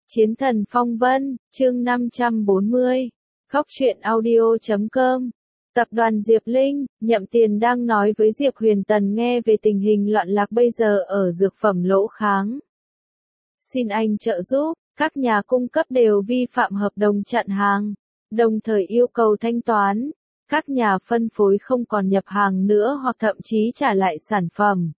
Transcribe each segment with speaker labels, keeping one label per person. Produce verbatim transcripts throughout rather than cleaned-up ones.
Speaker 1: Chiến thần phong vân, chương năm trăm bốn mươi. Góc truyện audio chấm com. Tập đoàn Diệp Linh, Nhậm Tiền đang nói với Diệp Huyền Tần nghe về tình hình loạn lạc bây giờ ở dược phẩm Lỗ Kháng. Xin anh trợ giúp, các nhà cung cấp đều vi phạm hợp đồng chặn hàng, đồng thời yêu cầu thanh toán. Các nhà phân phối không còn nhập hàng nữa hoặc thậm chí trả lại sản phẩm.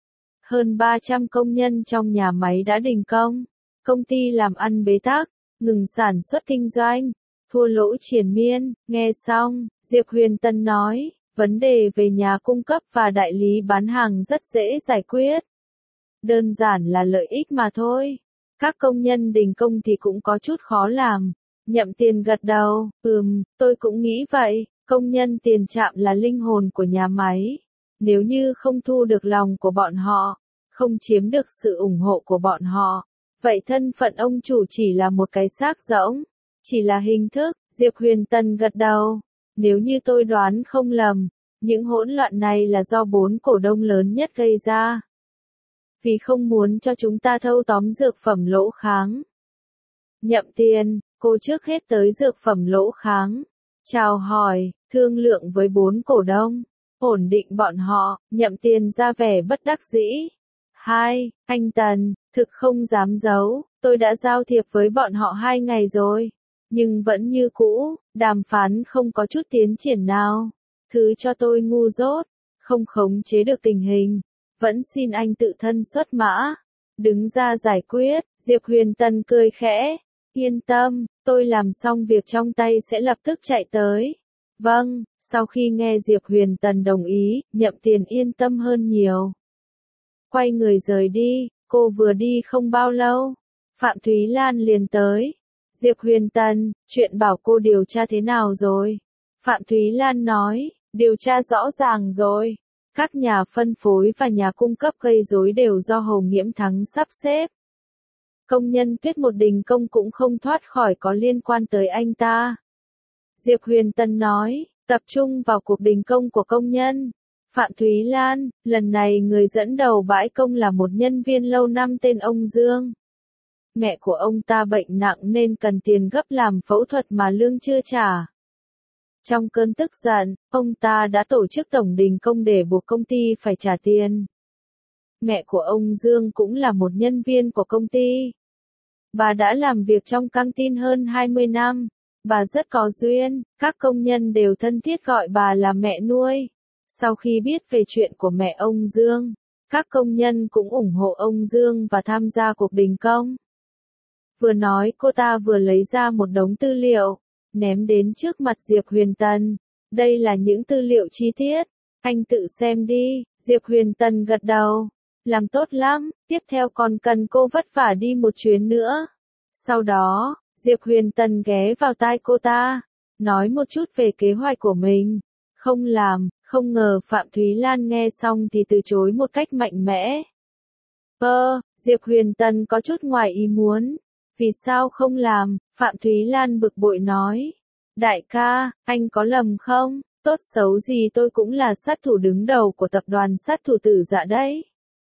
Speaker 1: Hơn ba trăm công nhân trong nhà máy đã đình công. Công ty làm ăn bế tắc, ngừng sản xuất kinh doanh, thua lỗ triền miên. Nghe xong, Diệp Huyền Tân nói, vấn đề về nhà cung cấp và đại lý bán hàng rất dễ giải quyết. Đơn giản là lợi ích mà thôi. Các công nhân đình công thì cũng có chút khó làm. Nhậm Tiền gật đầu, ừm, tôi cũng nghĩ vậy, công nhân tiền trạm là linh hồn của nhà máy. Nếu như không thu được lòng của bọn họ, không chiếm được sự ủng hộ của bọn họ, vậy thân phận ông chủ chỉ là một cái xác rỗng, chỉ là hình thức. Diệp Huyền Tân gật đầu. Nếu như tôi đoán không lầm, những hỗn loạn này là do bốn cổ đông lớn nhất gây ra. Vì không muốn cho chúng ta thâu tóm dược phẩm Lỗ Kháng. Nhậm Tiền, cô trước hết tới dược phẩm Lỗ Kháng, chào hỏi, thương lượng với bốn cổ đông, ổn định bọn họ. Nhậm Tiền ra vẻ bất đắc dĩ. Hai, anh Tần, thực không dám giấu, tôi đã giao thiệp với bọn họ hai ngày rồi, nhưng vẫn như cũ, đàm phán không có chút tiến triển nào. Thứ cho tôi ngu dốt, không khống chế được tình hình, vẫn xin anh tự thân xuất mã, đứng ra giải quyết. Diệp Huyền Tân cười khẽ, yên tâm, tôi làm xong việc trong tay sẽ lập tức chạy tới. Vâng, sau khi nghe Diệp Huyền Tân đồng ý, Nhậm Tiền yên tâm hơn nhiều. Quay người rời đi, cô vừa đi không bao lâu, Phạm Thúy Lan liền tới. Diệp Huyền Tân, chuyện bảo cô điều tra thế nào rồi? Phạm Thúy Lan nói, điều tra rõ ràng rồi. Các nhà phân phối và nhà cung cấp gây rối đều do Hồ Nghiễm Thắng sắp xếp. Công nhân Tuyết một đình công cũng không thoát khỏi có liên quan tới anh ta. Diệp Huyền Tân nói, tập trung vào cuộc đình công của công nhân. Phạm Thúy Lan, lần này người dẫn đầu bãi công là một nhân viên lâu năm tên ông Dương. Mẹ của ông ta bệnh nặng nên cần tiền gấp làm phẫu thuật mà lương chưa trả. Trong cơn tức giận, ông ta đã tổ chức tổng đình công để buộc công ty phải trả tiền. Mẹ của ông Dương cũng là một nhân viên của công ty. Bà đã làm việc trong căng tin hơn hai mươi năm. Bà rất có duyên, các công nhân đều thân thiết gọi bà là mẹ nuôi. Sau khi biết về chuyện của mẹ ông Dương, các công nhân cũng ủng hộ ông Dương và tham gia cuộc đình công. Vừa nói cô ta vừa lấy ra một đống tư liệu, ném đến trước mặt Diệp Huyền Tân. Đây là những tư liệu chi tiết, anh tự xem đi. Diệp Huyền Tân gật đầu. Làm tốt lắm, tiếp theo còn cần cô vất vả đi một chuyến nữa. Sau đó, Diệp Huyền Tân ghé vào tai cô ta, nói một chút về kế hoạch của mình. Không làm, không ngờ Phạm Thúy Lan nghe xong thì từ chối một cách mạnh mẽ. Ơ, Diệp Huyền Tân có chút ngoài ý muốn. Vì sao không làm? Phạm Thúy Lan bực bội nói. Đại ca, anh có lầm không? Tốt xấu gì tôi cũng là sát thủ đứng đầu của tập đoàn sát thủ Tử Dạ đấy.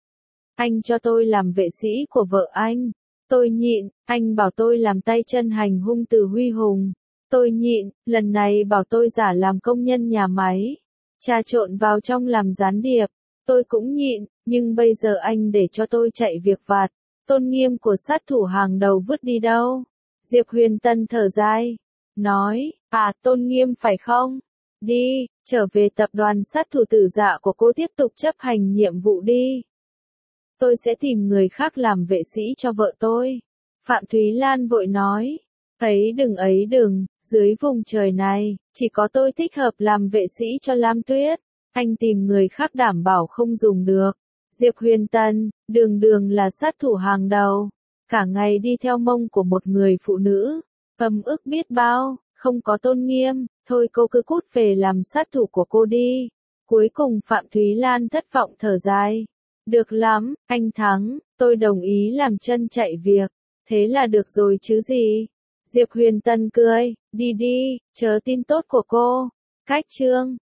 Speaker 1: Anh cho tôi làm vệ sĩ của vợ anh. Tôi nhịn. Anh bảo tôi làm tay chân hành hung Từ Huy Hùng. Tôi nhịn. Lần này bảo tôi giả làm công nhân nhà máy, trà trộn vào trong làm gián điệp. Tôi cũng nhịn. Nhưng bây giờ anh để cho tôi chạy việc vặt, tôn nghiêm của sát thủ hàng đầu vứt đi đâu? Diệp Huyền Tân thở dài, nói, à tôn nghiêm phải không? Đi, trở về tập đoàn sát thủ Tử Dạ của cô tiếp tục chấp hành nhiệm vụ đi. Tôi sẽ tìm người khác làm vệ sĩ cho vợ tôi. Phạm Thúy Lan vội nói, ấy đừng ấy đừng, dưới vùng trời này, chỉ có tôi thích hợp làm vệ sĩ cho Lam Tuyết. Anh tìm người khác đảm bảo không dùng được. Diệp Huyền Tân, đường đường là sát thủ hàng đầu, cả ngày đi theo mông của một người phụ nữ, ấm ức biết bao, không có tôn nghiêm. Thôi cô cứ cút về làm sát thủ của cô đi. Cuối cùng Phạm Thúy Lan thất vọng thở dài. Được lắm, anh thắng, tôi đồng ý làm chân chạy việc, thế là được rồi chứ gì. Diệp Huyền Tân cười, đi đi, chờ tin tốt của cô. Cách chương